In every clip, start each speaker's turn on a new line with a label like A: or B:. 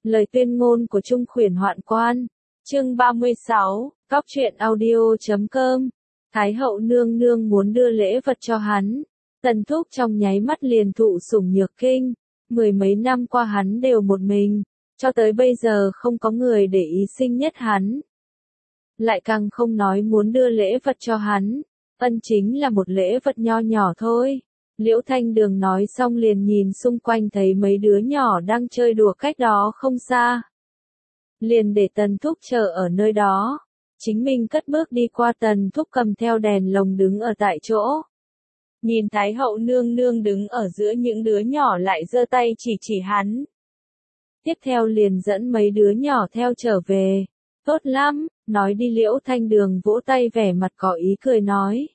A: Lời tuyên ngôn của Trung Khuyển Hoạn Quan. Chương 36, Cóc truyện audio.com. Thái hậu nương nương muốn đưa lễ vật cho hắn. Tần Thúc trong nháy mắt liền thụ sủng nhược kinh. Mười mấy năm qua hắn đều một mình, cho tới bây giờ không có người để ý sinh nhất hắn. Lại càng không nói muốn đưa lễ vật cho hắn. Ân chính là một lễ vật nho nhỏ thôi. Liễu Thanh Đường nói xong liền nhìn xung quanh thấy mấy đứa nhỏ đang chơi đùa cách đó không xa. Liền để Tần Thúc chờ ở nơi đó. Chính mình cất bước đi qua. Tần Thúc cầm theo đèn lồng đứng ở tại chỗ. Nhìn Thái hậu nương nương đứng ở giữa những đứa nhỏ lại giơ tay chỉ hắn. Tiếp theo liền dẫn mấy đứa nhỏ theo trở về. Tốt lắm, nói đi. Liễu Thanh Đường vỗ tay vẻ mặt có ý cười nói.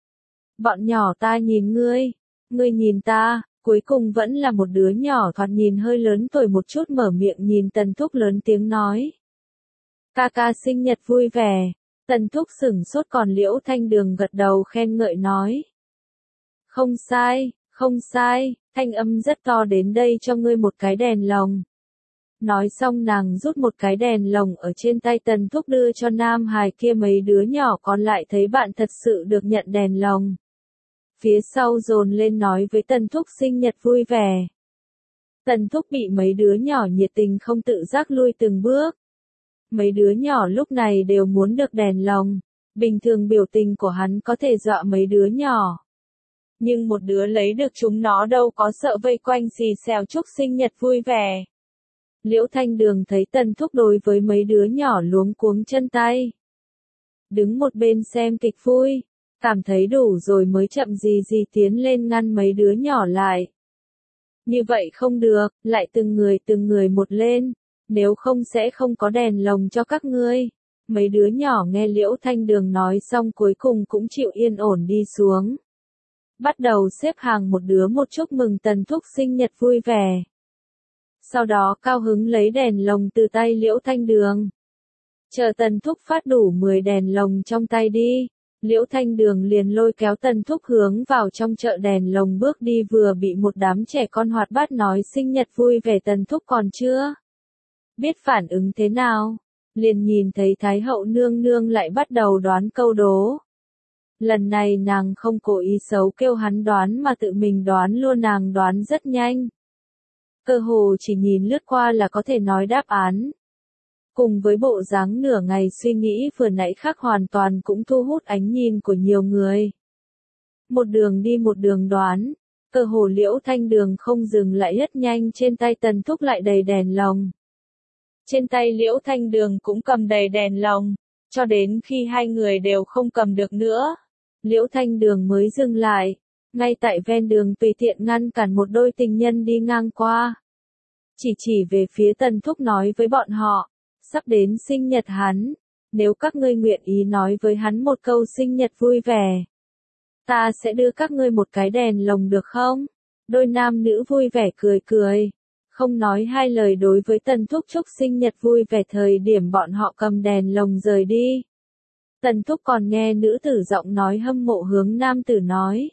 A: Bọn nhỏ ta nhìn ngươi nhìn ta. Cuối cùng vẫn là một đứa nhỏ thoạt nhìn hơi lớn tuổi một chút mở miệng nhìn Tần Thúc lớn tiếng nói. Ca ca sinh nhật vui vẻ. Tần Thúc sửng sốt còn Liễu Thanh Đường gật đầu khen ngợi nói. Không sai, không sai, thanh âm rất to đến đây cho ngươi một cái đèn lồng. Nói xong nàng rút một cái đèn lồng ở trên tay Tần Thúc đưa cho nam hài kia. Mấy đứa nhỏ còn lại thấy bạn thật sự được nhận đèn lồng. Phía sau dồn lên nói với Tần Thúc sinh nhật vui vẻ. Tần Thúc bị mấy đứa nhỏ nhiệt tình không tự giác lui từng bước. Mấy đứa nhỏ lúc này đều muốn được đèn lồng. Bình thường biểu tình của hắn có thể dọa mấy đứa nhỏ. Nhưng một đứa lấy được chúng nó đâu có sợ vây quanh xì xèo chúc sinh nhật vui vẻ. Liễu Thanh Đường thấy Tần Thúc đối với mấy đứa nhỏ luống cuống chân tay. Đứng một bên xem kịch vui. Cảm thấy đủ rồi mới chậm gì tiến lên ngăn mấy đứa nhỏ lại. Như vậy không được, lại từng người một lên. Nếu không sẽ không có đèn lồng cho các ngươi. Mấy đứa nhỏ nghe Liễu Thanh Đường nói xong cuối cùng cũng chịu yên ổn đi xuống. Bắt đầu xếp hàng một đứa một chúc mừng Tần Thúc sinh nhật vui vẻ. Sau đó cao hứng lấy đèn lồng từ tay Liễu Thanh Đường. Chờ Tần Thúc phát đủ 10 đèn lồng trong tay đi. Liễu Thanh Đường liền lôi kéo Tần Thúc hướng vào trong chợ đèn lồng bước đi vừa bị một đám trẻ con hoạt bát nói sinh nhật vui vẻ. Tần Thúc còn chưa biết phản ứng thế nào. Liền nhìn thấy Thái hậu nương nương lại bắt đầu đoán câu đố. Lần này nàng không cố ý xấu kêu hắn đoán mà tự mình đoán luôn. Nàng đoán rất nhanh. Cơ hồ chỉ nhìn lướt qua là có thể nói đáp án. Cùng với bộ dáng nửa ngày suy nghĩ vừa nãy khác hoàn toàn cũng thu hút ánh nhìn của nhiều người. Một đường đi một đường đoán, cơ hồ Liễu Thanh Đường không dừng lại rất nhanh trên tay Tần Thúc lại đầy đèn lồng. Trên tay Liễu Thanh Đường cũng cầm đầy đèn lồng, cho đến khi hai người đều không cầm được nữa. Liễu Thanh Đường mới dừng lại, ngay tại ven đường tùy tiện ngăn cản một đôi tình nhân đi ngang qua. Chỉ về phía Tần Thúc nói với bọn họ. Sắp đến sinh nhật hắn, nếu các ngươi nguyện ý nói với hắn một câu sinh nhật vui vẻ, ta sẽ đưa các ngươi một cái đèn lồng được không? Đôi nam nữ vui vẻ cười, không nói hai lời đối với Tần Thúc chúc sinh nhật vui vẻ. Thời điểm bọn họ cầm đèn lồng rời đi. Tần Thúc còn nghe nữ tử giọng nói hâm mộ hướng nam tử nói.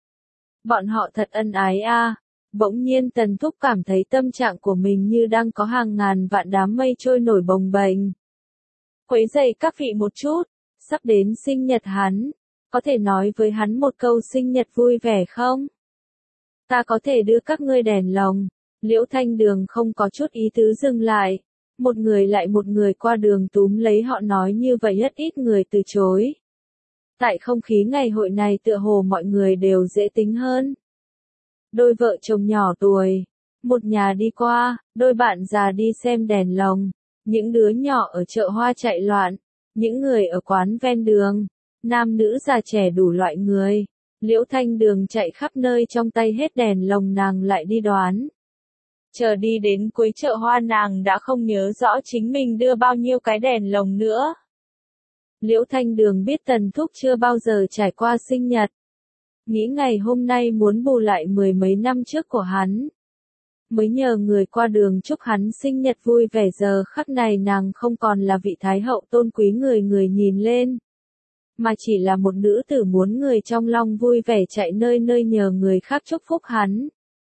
A: Bọn họ thật ân ái a. Bỗng nhiên Tần Thúc cảm thấy tâm trạng của mình như đang có hàng ngàn vạn đám mây trôi nổi bồng bềnh. Quấy rầy các vị một chút, sắp đến sinh nhật hắn, có thể nói với hắn một câu sinh nhật vui vẻ không? Ta có thể đưa các ngươi đèn lồng. Liễu Thanh Đường không có chút ý tứ dừng lại. Một người lại một người qua đường túm lấy họ nói như vậy rất ít người từ chối. Tại không khí ngày hội này tựa hồ mọi người đều dễ tính hơn. Đôi vợ chồng nhỏ tuổi, một nhà đi qua, đôi bạn già đi xem đèn lồng, những đứa nhỏ ở chợ hoa chạy loạn, những người ở quán ven đường, nam nữ già trẻ đủ loại người. Liễu Thanh Đường chạy khắp nơi trong tay hết đèn lồng nàng lại đi đoán. Chờ đi đến cuối chợ hoa nàng đã không nhớ rõ chính mình đưa bao nhiêu cái đèn lồng nữa. Liễu Thanh Đường biết Tần Thúc chưa bao giờ trải qua sinh nhật. Nghĩ ngày hôm nay muốn bù lại mười mấy năm trước của hắn. Mới nhờ người qua đường chúc hắn sinh nhật vui vẻ. Giờ khắc này nàng không còn là vị thái hậu tôn quý người nhìn lên. Mà chỉ là một nữ tử muốn người trong lòng vui vẻ chạy nơi nơi nhờ người khác chúc phúc hắn.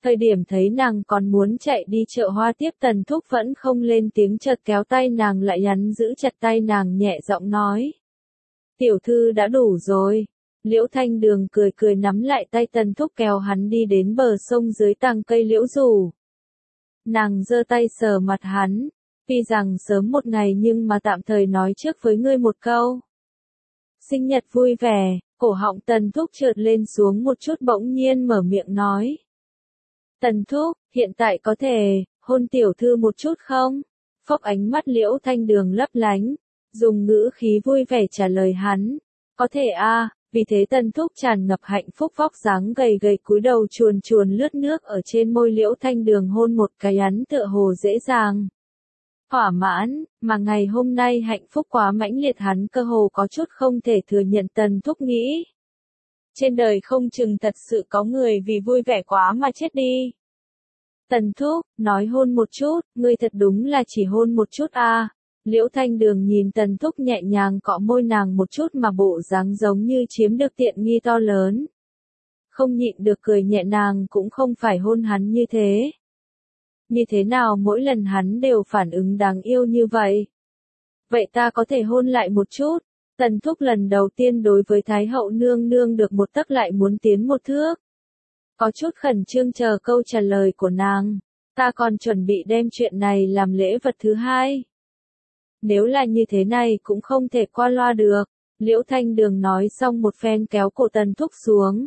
A: Thời điểm thấy nàng còn muốn chạy đi chợ hoa tiếp Tần Thúc vẫn không lên tiếng, chợt kéo tay nàng lại nhắn giữ chặt tay nàng, nhẹ giọng nói. Tiểu thư đã đủ rồi. Liễu Thanh Đường cười cười nắm lại tay Tần Thúc kéo hắn đi đến bờ sông dưới tàng cây liễu rủ. Nàng giơ tay sờ mặt hắn. Tuy rằng sớm một ngày nhưng mà tạm thời nói trước với ngươi một câu. Sinh nhật vui vẻ, cổ họng Tần Thúc trượt lên xuống một chút, bỗng nhiên mở miệng nói. Tần Thúc, hiện tại có thể hôn tiểu thư một chút không? Phốc, ánh mắt Liễu Thanh Đường lấp lánh, dùng ngữ khí vui vẻ trả lời hắn. Có thể a. Vì thế Tần Thúc tràn ngập hạnh phúc, vóc dáng gầy gầy cúi đầu chuồn chuồn lướt nước ở trên môi Liễu Thanh Đường, hôn một cái hắn tựa hồ dễ dàng. Thỏa mãn, mà ngày hôm nay hạnh phúc quá mãnh liệt, hắn cơ hồ có chút không thể thừa nhận. Tần Thúc nghĩ. Trên đời không chừng thật sự có người vì vui vẻ quá mà chết đi. Tần Thúc, nói hôn một chút, ngươi thật đúng là chỉ hôn một chút a. Liễu Thanh Đường nhìn Tần Thúc nhẹ nhàng cọ môi nàng một chút mà bộ dáng giống như chiếm được tiện nghi to lớn. Không nhịn được cười nhẹ, nàng cũng không phải hôn hắn như thế. Như thế nào mỗi lần hắn đều phản ứng đáng yêu như vậy? Vậy ta có thể hôn lại một chút? Tần Thúc lần đầu tiên đối với Thái hậu nương nương được một tấc lại muốn tiến một thước. Có chút khẩn trương chờ câu trả lời của nàng. Ta còn chuẩn bị đem chuyện này làm lễ vật thứ hai. Nếu là như thế này cũng không thể qua loa được. Liễu Thanh Đường nói xong một phen kéo cổ Tần Thúc xuống.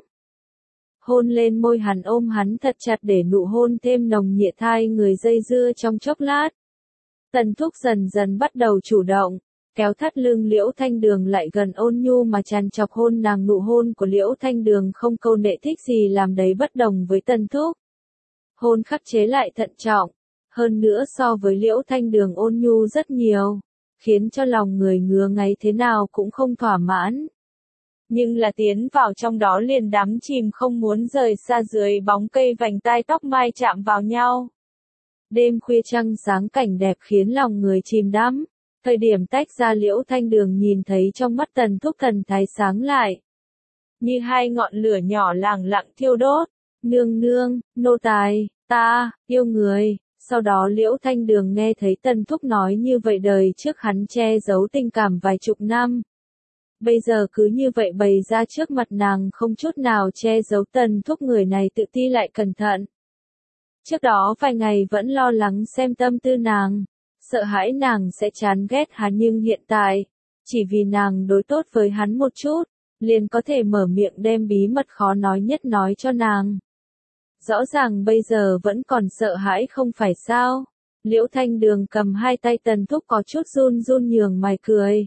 A: Hôn lên môi hắn, ôm hắn thật chặt để nụ hôn thêm nồng nhiệt, hai người dây dưa trong chốc lát. Tần Thúc dần dần bắt đầu chủ động, kéo thắt lưng Liễu Thanh Đường lại gần, ôn nhu mà tràn trọc hôn nàng. Nụ hôn của Liễu Thanh Đường không câu nệ thích gì làm đấy bất đồng với Tần Thúc. Hôn khắc chế lại thận trọng, hơn nữa so với Liễu Thanh Đường ôn nhu rất nhiều, khiến cho lòng người ngứa ngáy thế nào cũng không thỏa mãn. Nhưng là tiến vào trong đó liền đắm chìm không muốn rời xa, dưới bóng cây vành tai tóc mai chạm vào nhau. Đêm khuya trăng sáng cảnh đẹp khiến lòng người chìm đắm. Thời điểm tách ra, Liễu Thanh Đường nhìn thấy trong mắt Tần Thúc thần thái sáng lại. Như hai ngọn lửa nhỏ lẳng lặng thiêu đốt. Nương nương, nô tài, ta, yêu người. Sau đó Liễu Thanh Đường nghe thấy Tần Thúc nói như vậy, đời trước hắn che giấu tình cảm vài chục năm. Bây giờ cứ như vậy bày ra trước mặt nàng, không chút nào che giấu. Tần Thúc người này tự ti lại cẩn thận. Trước đó vài ngày vẫn lo lắng xem tâm tư nàng, sợ hãi nàng sẽ chán ghét hắn, nhưng hiện tại, chỉ vì nàng đối tốt với hắn một chút, liền có thể mở miệng đem bí mật khó nói nhất nói cho nàng. Rõ ràng bây giờ vẫn còn sợ hãi không phải sao? Liễu Thanh Đường cầm hai tay Tần Thúc có chút run run, nhường mày cười.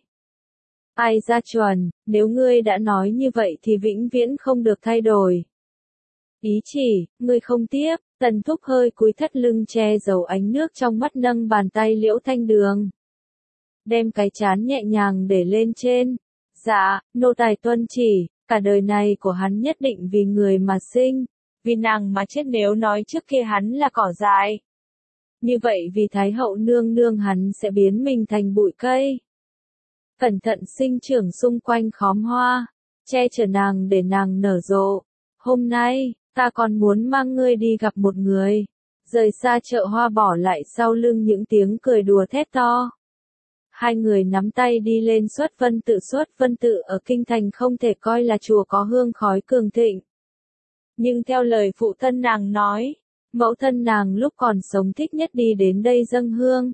A: Ai ra chuẩn, nếu ngươi đã nói như vậy thì vĩnh viễn không được thay đổi. Ý chỉ, ngươi không tiếp. Tần Thúc hơi cúi thắt lưng che giấu ánh nước trong mắt, nâng bàn tay Liễu Thanh Đường. Đem cái trán nhẹ nhàng để lên trên. Dạ, nô tài tuân chỉ, cả đời này của hắn nhất định vì người mà sinh, vì nàng mà chết. Nếu nói trước kia hắn là cỏ dại, như vậy vì Thái hậu nương nương hắn sẽ biến mình thành bụi cây. Cẩn thận sinh trưởng xung quanh khóm hoa, che chở nàng để nàng nở rộ. Hôm nay, ta còn muốn mang ngươi đi gặp một người. Rời xa chợ hoa, bỏ lại sau lưng những tiếng cười đùa thét to. Hai người nắm tay đi lên Xuất Vân Tự. Xuất Vân Tự ở kinh thành không thể coi là chùa có hương khói cường thịnh. Nhưng theo lời phụ thân nàng nói, mẫu thân nàng lúc còn sống thích nhất đi đến đây dâng hương.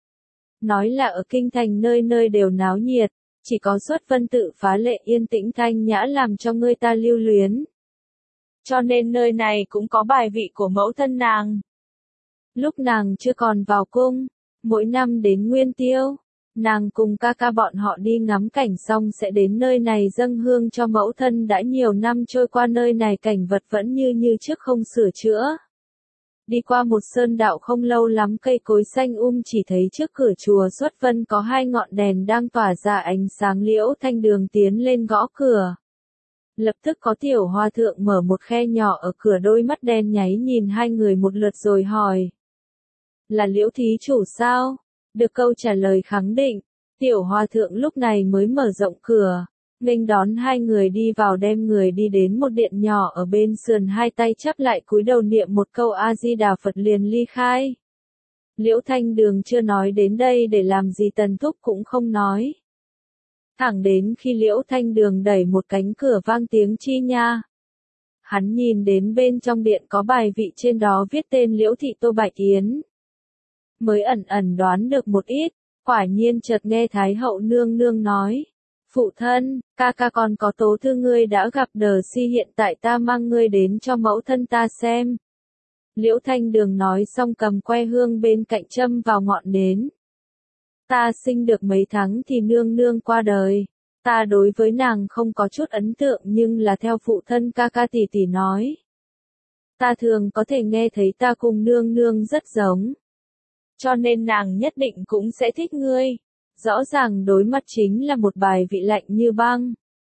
A: Nói là ở kinh thành nơi nơi đều náo nhiệt, chỉ có Xuất Vân Tự phá lệ yên tĩnh thanh nhã, làm cho người ta lưu luyến. Cho nên nơi này cũng có bài vị của mẫu thân nàng. Lúc nàng chưa còn vào cung, mỗi năm đến Nguyên Tiêu, nàng cùng ca ca bọn họ đi ngắm cảnh xong sẽ đến nơi này dâng hương cho mẫu thân. Đã nhiều năm trôi qua, nơi này cảnh vật vẫn như trước, không sửa chữa. Đi qua một sơn đạo không lâu lắm, cây cối xanh chỉ thấy trước cửa chùa Xuất Vân có hai ngọn đèn đang tỏa ra ánh sáng. Liễu Thanh Đường tiến lên gõ cửa. Lập tức có tiểu hòa thượng mở một khe nhỏ ở cửa, đôi mắt đen nháy nhìn hai người một lượt rồi hỏi. Là Liễu thí chủ sao? Được câu trả lời khẳng định, tiểu hòa thượng lúc này mới mở rộng cửa. nghênh đón hai người đi vào, đem người đi đến một điện nhỏ ở bên sườn, hai tay chắp lại cúi đầu niệm một câu A Di Đà Phật liền ly khai. Liễu Thanh Đường chưa nói đến đây để làm gì Tần Thúc cũng không nói. Thẳng đến khi Liễu Thanh Đường đẩy một cánh cửa vang tiếng chi nha. Hắn nhìn đến bên trong điện có bài vị, trên đó viết tên Liễu Thị Tô Bạch Yến. Mới ẩn ẩn đoán được một ít, quả nhiên chợt nghe Thái hậu nương nương nói. Phụ thân, ca ca còn có tố thư ngươi đã gặp đờ si, hiện tại ta mang ngươi đến cho mẫu thân ta xem. Liễu Thanh Đường nói xong cầm que hương bên cạnh châm vào ngọn nến. Ta sinh được mấy tháng thì nương nương qua đời. Ta đối với nàng không có chút ấn tượng, nhưng là theo phụ thân ca ca tỷ tỷ nói. Ta thường có thể nghe thấy ta cùng nương nương rất giống. Cho nên nàng nhất định cũng sẽ thích ngươi. Rõ ràng đối mặt chính là một bài vị lạnh như băng.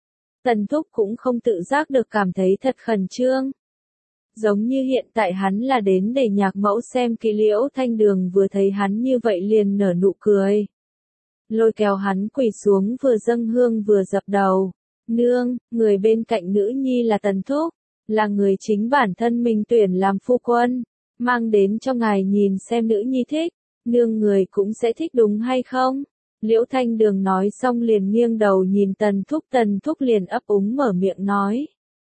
A: Tần Thúc cũng không tự giác được cảm thấy thật khẩn trương. Giống như hiện tại hắn là đến để nhạc mẫu xem kỹ. Liễu Thanh Đường vừa thấy hắn như vậy liền nở nụ cười. Lôi kéo hắn quỳ xuống, vừa dâng hương vừa dập đầu. Nương, người bên cạnh nữ nhi là Tần Thúc, là người chính bản thân mình tuyển làm phu quân, mang đến cho ngài nhìn xem nữ nhi thích, nương người cũng sẽ thích đúng hay không? Liễu Thanh Đường nói xong liền nghiêng đầu nhìn Tần Thúc liền ấp úng mở miệng nói.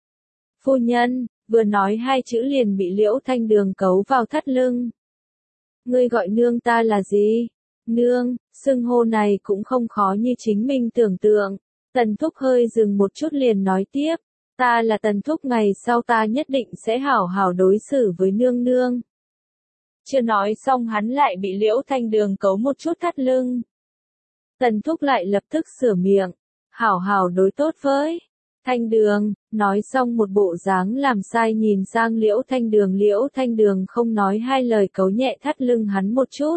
A: Phu nhân, vừa nói hai chữ liền bị Liễu Thanh Đường cấu vào thắt lưng. Ngươi gọi nương ta là gì? Nương, xưng hô này cũng không khó như chính mình tưởng tượng. Tần Thúc hơi dừng một chút liền nói tiếp. Ta là Tần Thúc, ngày sau ta nhất định sẽ hảo hảo đối xử với nương nương. Chưa nói xong hắn lại bị Liễu Thanh Đường cấu một chút thắt lưng. Tần Thúc lại lập tức sửa miệng. Hảo hảo đối tốt với Thanh Đường, nói xong một bộ dáng làm sai nhìn sang Liễu Thanh Đường không nói hai lời cấu nhẹ thắt lưng hắn một chút.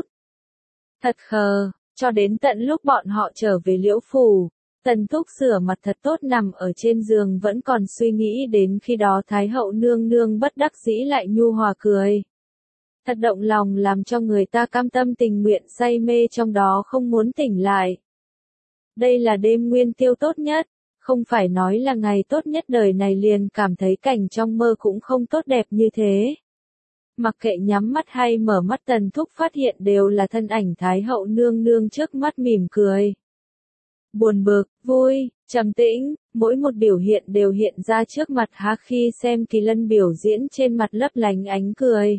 A: Thật khờ, cho đến tận lúc bọn họ trở về Liễu Phủ, Tần Thúc sửa mặt thật tốt nằm ở trên giường vẫn còn suy nghĩ đến khi đó Thái hậu nương nương bất đắc dĩ lại nhu hòa cười. Thật động lòng làm cho người ta cam tâm tình nguyện say mê trong đó không muốn tỉnh lại. Đây là đêm nguyên tiêu tốt nhất, không phải nói là ngày tốt nhất đời này liền cảm thấy cảnh trong mơ cũng không tốt đẹp như thế. Mặc kệ nhắm mắt hay mở mắt Tần Thúc phát hiện đều là thân ảnh Thái hậu nương nương trước mắt mỉm cười. Buồn bực, vui, trầm tĩnh, mỗi một biểu hiện đều hiện ra trước mặt hắn. Khi xem Kỳ Lân biểu diễn trên mặt lấp lánh ánh cười.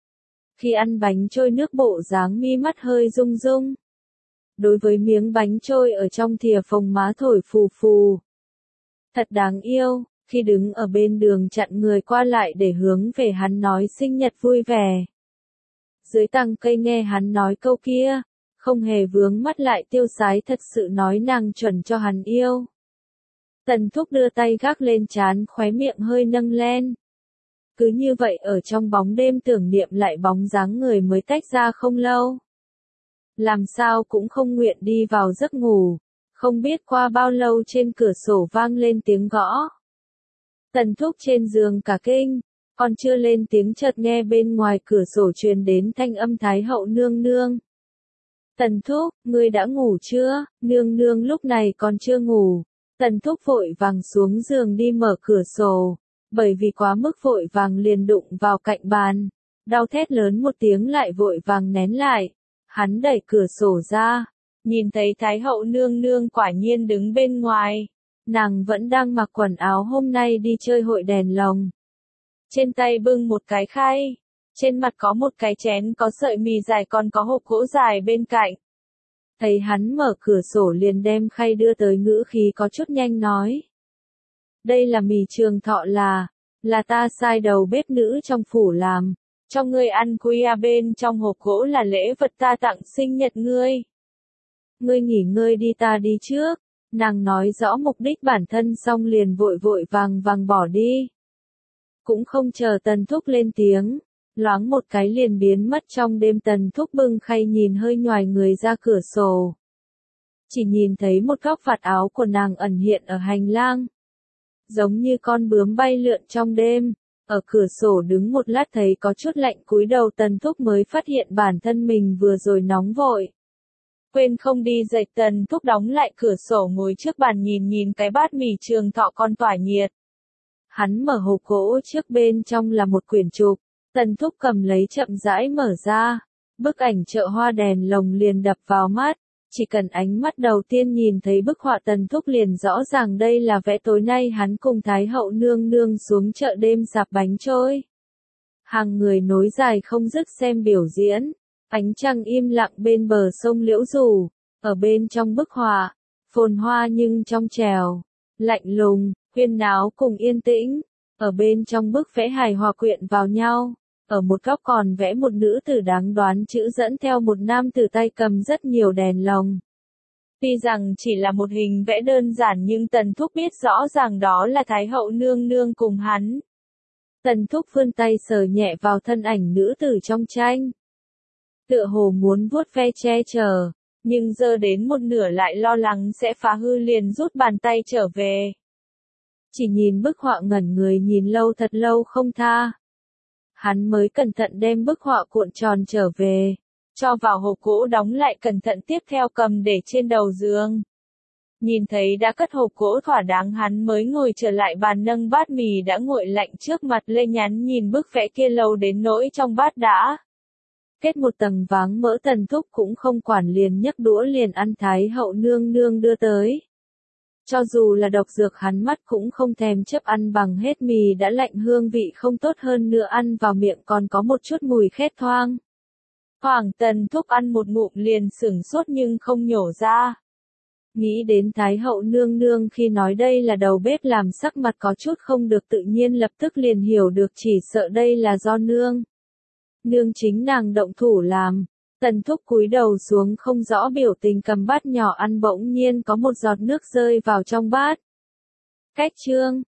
A: Khi ăn bánh trôi nước bộ dáng mi mắt hơi rung rung. Đối với miếng bánh trôi ở trong thìa phồng má thổi phù phù. Thật đáng yêu, khi đứng ở bên đường chặn người qua lại để hướng về hắn nói sinh nhật vui vẻ. Dưới tàng cây nghe hắn nói câu kia, không hề vướng mắt lại tiêu sái, thật sự nói nàng chuẩn cho hắn yêu. Tần Thúc đưa tay gác lên trán, khóe miệng hơi nâng lên. Cứ như vậy ở trong bóng đêm tưởng niệm lại bóng dáng người mới tách ra không lâu. Làm sao cũng không nguyện đi vào giấc ngủ, không biết qua bao lâu trên cửa sổ vang lên tiếng gõ. Tần Thúc trên giường cả kinh, còn chưa lên tiếng chợt nghe bên ngoài cửa sổ truyền đến thanh âm Thái hậu nương nương. Tần Thúc, ngươi đã ngủ chưa? Nương nương lúc này còn chưa ngủ. Tần Thúc vội vàng xuống giường đi mở cửa sổ, bởi vì quá mức vội vàng liền đụng vào cạnh bàn. Đau thét lớn một tiếng lại vội vàng nén lại. Hắn đẩy cửa sổ ra, nhìn thấy Thái hậu nương nương quả nhiên đứng bên ngoài. Nàng vẫn đang mặc quần áo hôm nay đi chơi hội đèn lồng. Trên tay bưng một cái khay, trên mặt có một cái chén có sợi mì dài, còn có hộp gỗ dài bên cạnh. Thấy hắn mở cửa sổ liền đem khay đưa tới, ngữ khí có chút nhanh nói. Đây là mì Trường Thọ, là ta sai đầu bếp nữ trong phủ làm, cho ngươi ăn khuya, bên trong hộp gỗ là lễ vật ta tặng sinh nhật ngươi. Ngươi nghỉ ngơi đi, ta đi trước. Nàng nói rõ mục đích bản thân xong liền vội vội vàng bỏ đi. Cũng không chờ Tần Thúc lên tiếng, loáng một cái liền biến mất trong đêm. Tần Thúc bưng khay nhìn hơi nhoài người ra cửa sổ. Chỉ nhìn thấy một góc vạt áo của nàng ẩn hiện ở hành lang. Giống như con bướm bay lượn trong đêm, ở cửa sổ đứng một lát thấy có chút lạnh, cúi đầu Tần Thúc mới phát hiện bản thân mình vừa rồi nóng vội. Quên không đi dậy, Tần Thúc đóng lại cửa sổ ngồi trước bàn nhìn cái bát mì Trường Thọ còn tỏa nhiệt. Hắn mở hộp gỗ trước, bên trong là một quyển trục. Tần Thúc cầm lấy chậm rãi mở ra. Bức ảnh chợ hoa đèn lồng liền đập vào mắt. Chỉ cần ánh mắt đầu tiên nhìn thấy bức họa, Tần Thúc liền rõ ràng đây là vẽ tối nay hắn cùng Thái hậu nương nương xuống chợ đêm rạp bánh trôi. Hàng người nối dài không dứt xem biểu diễn. Ánh trăng im lặng bên bờ sông Liễu Dù. Ở bên trong bức họa, phồn hoa nhưng trong trèo, lạnh lùng, huyên náo cùng yên tĩnh. Ở bên trong bức vẽ hài hòa quyện vào nhau. Ở một góc còn vẽ một nữ tử đáng đoán chữ dẫn theo một nam tử tay cầm rất nhiều đèn lồng. Tuy rằng chỉ là một hình vẽ đơn giản nhưng Tần Thúc biết rõ ràng đó là Thái hậu nương nương cùng hắn. Tần Thúc vươn tay sờ nhẹ vào thân ảnh nữ tử trong tranh. Tựa hồ muốn vuốt ve che chở, nhưng giờ đến một nửa lại lo lắng sẽ phá hư, liền rút bàn tay trở về. Chỉ nhìn bức họa ngẩn người nhìn lâu, thật lâu không tha. Hắn mới cẩn thận đem bức họa cuộn tròn trở về, cho vào hộp gỗ đóng lại, cẩn thận tiếp theo cầm để trên đầu giường. Nhìn thấy đã cất hộp gỗ thỏa đáng, hắn mới ngồi trở lại bàn nâng bát mì đã nguội lạnh trước mặt lên, nhắn nhìn bức vẽ kia lâu đến nỗi trong bát đã kết một tầng váng mỡ. Tần Thúc cũng không quản, liền nhấc đũa liền ăn Thái hậu nương nương đưa tới. Cho dù là độc dược hắn mắt cũng không thèm chấp, ăn bằng hết, mì đã lạnh hương vị không tốt, hơn nữa ăn vào miệng còn có một chút mùi khét thoang. Hoàng Tần Thúc ăn một ngụm liền sửng sốt nhưng không nhổ ra. Nghĩ đến Thái hậu nương nương khi nói đây là đầu bếp làm sắc mặt có chút không được tự nhiên, lập tức liền hiểu được chỉ sợ đây là do nương chính nàng động thủ làm. Tần Thúc cúi đầu xuống không rõ biểu tình cầm bát nhỏ ăn, bỗng nhiên có một giọt nước rơi vào trong bát. Cách chương